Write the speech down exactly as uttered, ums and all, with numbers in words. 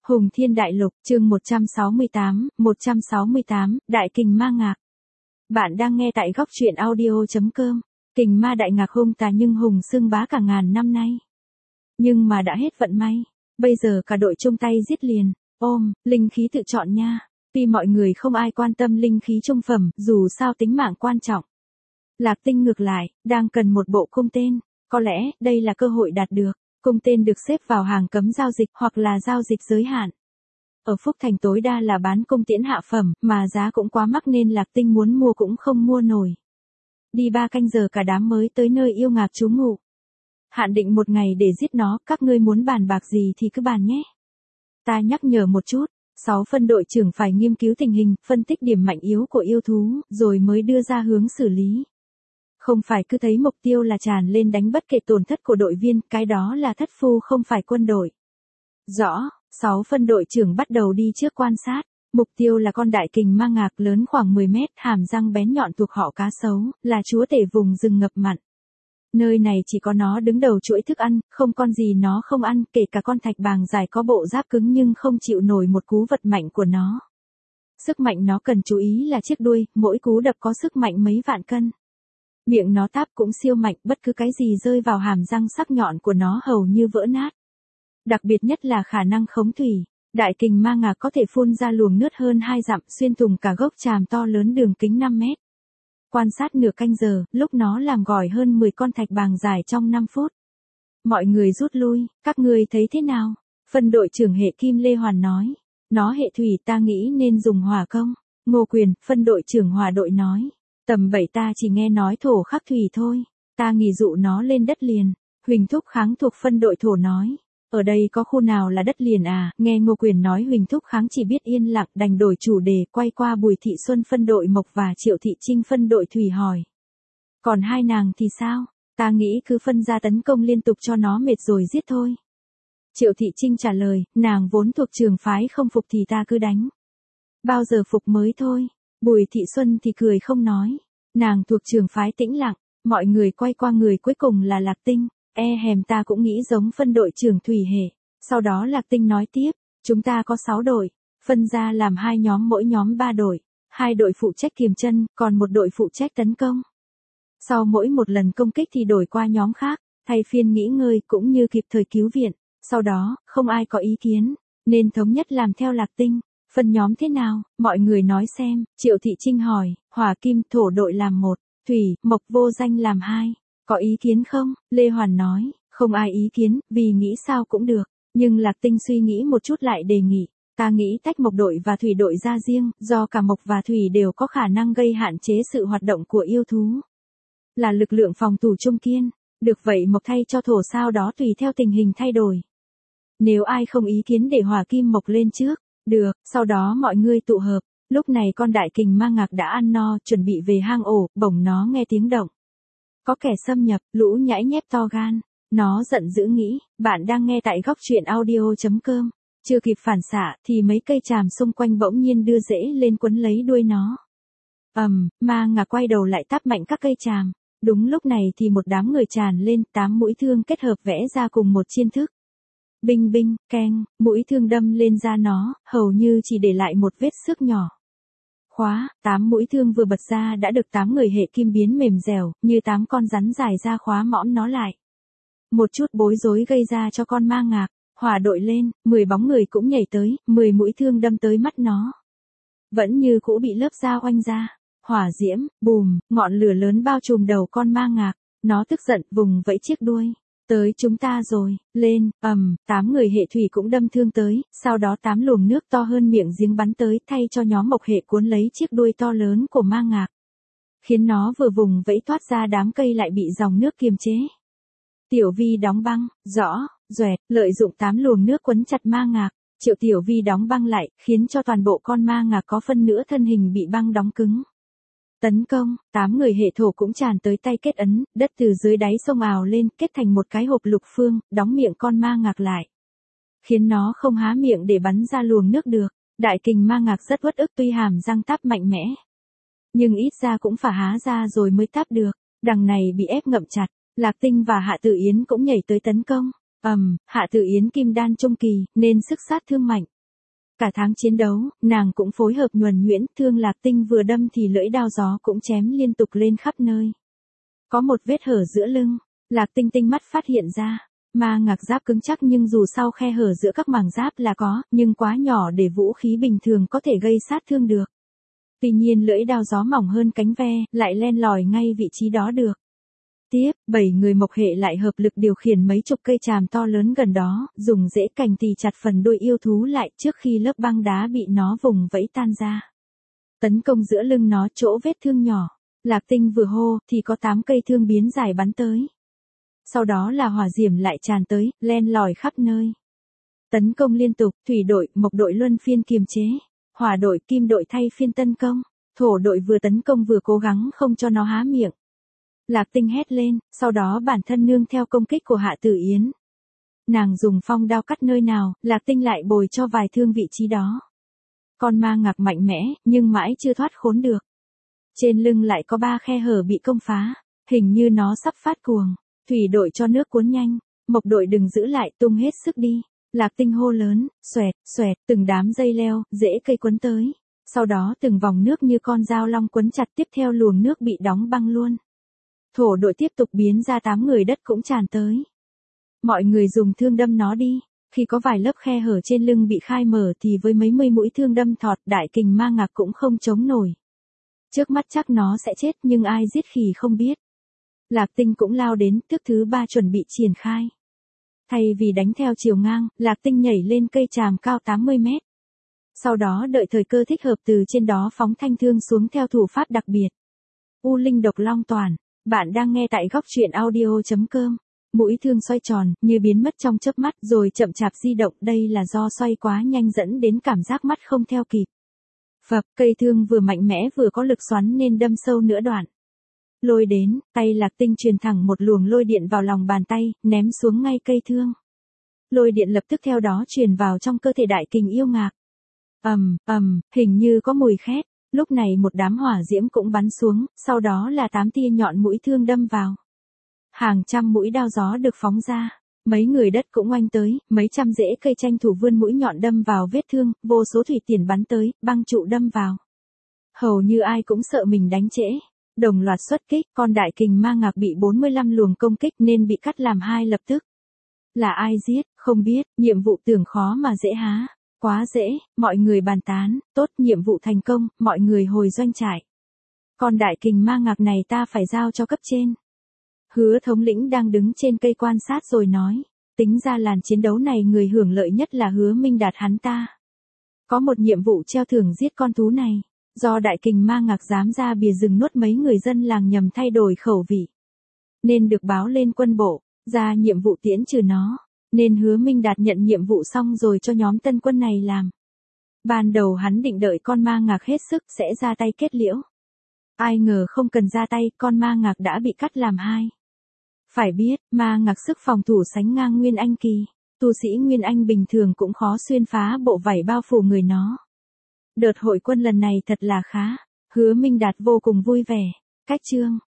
Hùng Thiên Đại Lục, chương một trăm sáu mươi tám, một trăm sáu mươi tám, Đại Kình Ma Ngạc. Bạn đang nghe tại góc truyện audio chấm com. Kình ma đại ngạc hung tà nhưng hùng xưng bá cả ngàn năm nay. Nhưng mà đã hết vận may, bây giờ cả đội chung tay giết liền. Ôm, linh khí tự chọn nha. Tuy mọi người không ai quan tâm linh khí trung phẩm, dù sao tính mạng quan trọng. Lạc Tinh ngược lại, đang cần một bộ cung tên. Có lẽ, đây là cơ hội đạt được. Cung tên được xếp vào hàng cấm giao dịch hoặc là giao dịch giới hạn. Ở Phúc Thành tối đa là bán cung tiễn hạ phẩm, mà giá cũng quá mắc nên Lạc Tinh muốn mua cũng không mua nổi. Đi ba canh giờ cả đám mới tới nơi yêu ngạc trú ngụ. Hạn định một ngày để giết nó, các ngươi muốn bàn bạc gì thì cứ bàn nhé. Ta nhắc nhở một chút, sáu phân đội trưởng phải nghiên cứu tình hình, phân tích điểm mạnh yếu của yêu thú, rồi mới đưa ra hướng xử lý. Không phải cứ thấy mục tiêu là tràn lên đánh bất kể tổn thất của đội viên, cái đó là thất phu không phải quân đội. Rõ, sáu phân đội trưởng bắt đầu đi trước quan sát. Mục tiêu là con đại kình ma ngạc lớn khoảng mười mét, hàm răng bén nhọn thuộc họ cá sấu, là chúa tể vùng rừng ngập mặn. Nơi này chỉ có nó đứng đầu chuỗi thức ăn, không con gì nó không ăn, kể cả con thạch bàng dài có bộ giáp cứng nhưng không chịu nổi một cú vật mạnh của nó. Sức mạnh nó cần chú ý là chiếc đuôi, mỗi cú đập có sức mạnh mấy vạn cân. Miệng nó táp cũng siêu mạnh, bất cứ cái gì rơi vào hàm răng sắc nhọn của nó hầu như vỡ nát. Đặc biệt nhất là khả năng khống thủy. Đại kình ma ngạc có thể phun ra luồng nước hơn hai dặm xuyên thủng cả gốc tràm to lớn đường kính năm mét. Quan sát nửa canh giờ, lúc nó làm gỏi hơn mười con thạch bàng dài trong năm phút. Mọi người rút lui, các ngươi thấy thế nào? Phân đội trưởng hệ kim Lê Hoàn nói. Nó hệ thủy ta nghĩ nên dùng hỏa công. Ngô Quyền, phân đội trưởng hỏa đội nói. Tầm bảy ta chỉ nghe nói thổ khắc thủy thôi. Ta nghỉ dụ nó lên đất liền. Huỳnh Thúc Kháng thuộc phân đội thổ nói. Ở đây có khu nào là đất liền à? Nghe Ngô Quyền nói Huỳnh Thúc Kháng chỉ biết yên lặng đành đổi chủ đề quay qua Bùi Thị Xuân phân đội mộc và Triệu Thị Trinh phân đội thủy hỏi. Còn hai nàng thì sao? Ta nghĩ cứ phân ra tấn công liên tục cho nó mệt rồi giết thôi. Triệu Thị Trinh trả lời, nàng vốn thuộc trường phái không phục thì ta cứ đánh. Bao giờ phục mới thôi. Bùi Thị Xuân thì cười không nói. Nàng thuộc trường phái tĩnh lặng, mọi người quay qua người cuối cùng là Lạc Tinh. E hèm ta cũng nghĩ giống phân đội trưởng thủy hệ. Sau đó Lạc Tinh nói tiếp, chúng ta có sáu đội, phân ra làm hai nhóm mỗi nhóm ba đội, hai đội phụ trách kiềm chân, còn một đội phụ trách tấn công. Sau mỗi một lần công kích thì đổi qua nhóm khác, thay phiên nghỉ ngơi cũng như kịp thời cứu viện. Sau đó, không ai có ý kiến, nên thống nhất làm theo Lạc Tinh. Phân nhóm thế nào, mọi người nói xem. Triệu Thị Trinh hỏi, hỏa kim thổ đội làm một, thủy, mộc vô danh làm hai. Có ý kiến không? Lê Hoàn nói, không ai ý kiến, vì nghĩ sao cũng được. Nhưng Lạc Tinh suy nghĩ một chút lại đề nghị, ta nghĩ tách mộc đội và thủy đội ra riêng, do cả mộc và thủy đều có khả năng gây hạn chế sự hoạt động của yêu thú. Là lực lượng phòng thủ trung kiên, được vậy mộc thay cho thổ sao đó tùy theo tình hình thay đổi. Nếu ai không ý kiến để hỏa kim mộc lên trước, được, sau đó mọi người tụ hợp. Lúc này con đại kình ma ngạc đã ăn no, chuẩn bị về hang ổ, bỗng nó nghe tiếng động. Có kẻ xâm nhập, lũ nhãi nhép to gan. Nó giận dữ nghĩ, bạn đang nghe tại góc truyện audio chấm com. Chưa kịp phản xạ thì mấy cây tràm xung quanh bỗng nhiên đưa rễ lên quấn lấy đuôi nó. Ầm, um, ma ngạc quay đầu lại táp mạnh các cây tràm. Đúng lúc này thì một đám người tràn lên, tám mũi thương kết hợp vẽ ra cùng một chiên thức. Binh binh, keng, mũi thương đâm lên da nó, hầu như chỉ để lại một vết xước nhỏ. Khóa, tám mũi thương vừa bật ra đã được tám người hệ kim biến mềm dẻo, như tám con rắn dài ra khóa mõm nó lại. Một chút bối rối gây ra cho con ma ngạc, hỏa đội lên, mười bóng người cũng nhảy tới, mười mũi thương đâm tới mắt nó. Vẫn như cũ bị lớp da oanh ra, hỏa diễm, bùm, ngọn lửa lớn bao trùm đầu con ma ngạc, nó tức giận vùng vẫy chiếc đuôi. Tới chúng ta rồi, lên, ầm, um, tám người hệ thủy cũng đâm thương tới, sau đó tám luồng nước to hơn miệng giếng bắn tới thay cho nhóm mộc hệ cuốn lấy chiếc đuôi to lớn của ma ngạc. Khiến nó vừa vùng vẫy thoát ra đám cây lại bị dòng nước kiềm chế. Tiểu Vi đóng băng, rõ, doẹt, lợi dụng tám luồng nước quấn chặt ma ngạc, Triệu Tiểu Vi đóng băng lại, khiến cho toàn bộ con ma ngạc có phân nửa thân hình bị băng đóng cứng. Tấn công, tám người hệ thổ cũng tràn tới tay kết ấn, đất từ dưới đáy sông ào lên, kết thành một cái hộp lục phương, đóng miệng con ma ngạc lại. Khiến nó không há miệng để bắn ra luồng nước được. Đại kình ma ngạc rất uất ức tuy hàm răng táp mạnh mẽ. Nhưng ít ra cũng phải há ra rồi mới táp được, đằng này bị ép ngậm chặt. Lạc Tinh và Hạ Tử Yến cũng nhảy tới tấn công. Ầm, um, Hạ Tử Yến kim đan trung kỳ, nên sức sát thương mạnh, Cả tháng chiến đấu, nàng cũng phối hợp nhuần nhuyễn, thương Lạc Tinh vừa đâm thì lưỡi đao gió cũng chém liên tục lên khắp nơi. Có một vết hở giữa lưng, Lạc Tinh tinh mắt phát hiện ra, ma ngạc giáp cứng chắc nhưng dù sau khe hở giữa các màng giáp là có, nhưng quá nhỏ để vũ khí bình thường có thể gây sát thương được. Tuy nhiên lưỡi đao gió mỏng hơn cánh ve, lại len lỏi ngay vị trí đó được. Tiếp, bảy người mộc hệ lại hợp lực điều khiển mấy chục cây tràm to lớn gần đó, dùng rễ cành tì chặt phần đuôi yêu thú lại trước khi lớp băng đá bị nó vùng vẫy tan ra. Tấn công giữa lưng nó chỗ vết thương nhỏ, Lạc Tinh vừa hô thì có tám cây thương biến dài bắn tới. Sau đó là hỏa diễm lại tràn tới, len lỏi khắp nơi. Tấn công liên tục, thủy đội, mộc đội luân phiên kiềm chế, hỏa đội, kim đội thay phiên tấn công, thổ đội vừa tấn công vừa cố gắng không cho nó há miệng. Lạc Tinh hét lên, sau đó bản thân nương theo công kích của Hạ Tử Yến. Nàng dùng phong đao cắt nơi nào, Lạc Tinh lại bồi cho vài thương vị trí đó. Con ma ngạc mạnh mẽ, nhưng mãi chưa thoát khốn được. Trên lưng lại có ba khe hở bị công phá, hình như nó sắp phát cuồng. Thủy đội cho nước cuốn nhanh, mộc đội đừng giữ lại, tung hết sức đi. Lạc Tinh hô lớn, xoẹt, xoẹt, từng đám dây leo, rễ cây quấn tới. Sau đó từng vòng nước như con dao long quấn chặt, tiếp theo luồng nước bị đóng băng luôn. Thổ đội tiếp tục biến ra, tám người đất cũng tràn tới. Mọi người dùng thương đâm nó đi, khi có vài lớp khe hở trên lưng bị khai mở thì với mấy mươi mũi thương đâm thọt, đại kình ma ngạc cũng không chống nổi. Trước mắt chắc nó sẽ chết nhưng ai giết khỉ không biết. Lạc Tinh cũng lao đến, thước thứ ba chuẩn bị triển khai. Thay vì đánh theo chiều ngang, Lạc Tinh nhảy lên cây tràm cao tám mươi mét. Sau đó đợi thời cơ thích hợp từ trên đó phóng thanh thương xuống theo thủ pháp đặc biệt. U Linh Độc Long Toàn, bạn đang nghe tại góc truyện audio chấm com. Mũi thương xoay tròn, như biến mất trong chớp mắt rồi chậm chạp di động, đây là do xoay quá nhanh dẫn đến cảm giác mắt không theo kịp. Phập, cây thương vừa mạnh mẽ vừa có lực xoắn nên đâm sâu nửa đoạn. Lôi đến, tay Lạc Tinh truyền thẳng một luồng lôi điện vào lòng bàn tay, ném xuống ngay cây thương. Lôi điện lập tức theo đó truyền vào trong cơ thể đại kình yêu ngạc. Ầm, ầm, hình như có mùi khét, lúc này một đám hỏa diễm cũng bắn xuống, sau đó là tám tia nhọn mũi thương đâm vào. Hàng trăm mũi đao gió được phóng ra, mấy người đất cũng oanh tới, mấy trăm rễ cây tranh thủ vươn mũi nhọn đâm vào vết thương, vô số thủy tiễn bắn tới, băng trụ đâm vào. Hầu như ai cũng sợ mình đánh trễ. Đồng loạt xuất kích, con đại kình ma ngạc bị bốn mươi lăm luồng công kích nên bị cắt làm hai lập tức. Là ai giết, không biết, nhiệm vụ tưởng khó mà dễ há. Quá dễ, mọi người bàn tán, tốt, nhiệm vụ thành công, mọi người hồi doanh trại. Con đại kình ma ngạc này ta phải giao cho cấp trên. Hứa thống lĩnh đang đứng trên cây quan sát rồi nói, tính ra làn chiến đấu này người hưởng lợi nhất là Hứa Minh Đạt hắn ta. Có một nhiệm vụ treo thưởng giết con thú này. Do đại kình ma ngạc dám ra bìa rừng nuốt mấy người dân làng nhằm thay đổi khẩu vị. Nên được báo lên quân bộ, ra nhiệm vụ tiễn trừ nó. Nên Hứa Minh Đạt nhận nhiệm vụ xong rồi cho nhóm tân quân này làm. Ban đầu hắn định đợi con ma ngạc hết sức sẽ ra tay kết liễu. Ai ngờ không cần ra tay, con ma ngạc đã bị cắt làm hai. Phải biết, ma ngạc sức phòng thủ sánh ngang Nguyên Anh kỳ. Tu sĩ Nguyên Anh bình thường cũng khó xuyên phá bộ vảy bao phủ người nó. Đợt hội quân lần này thật là khá, Hứa Minh Đạt vô cùng vui vẻ. Cách chương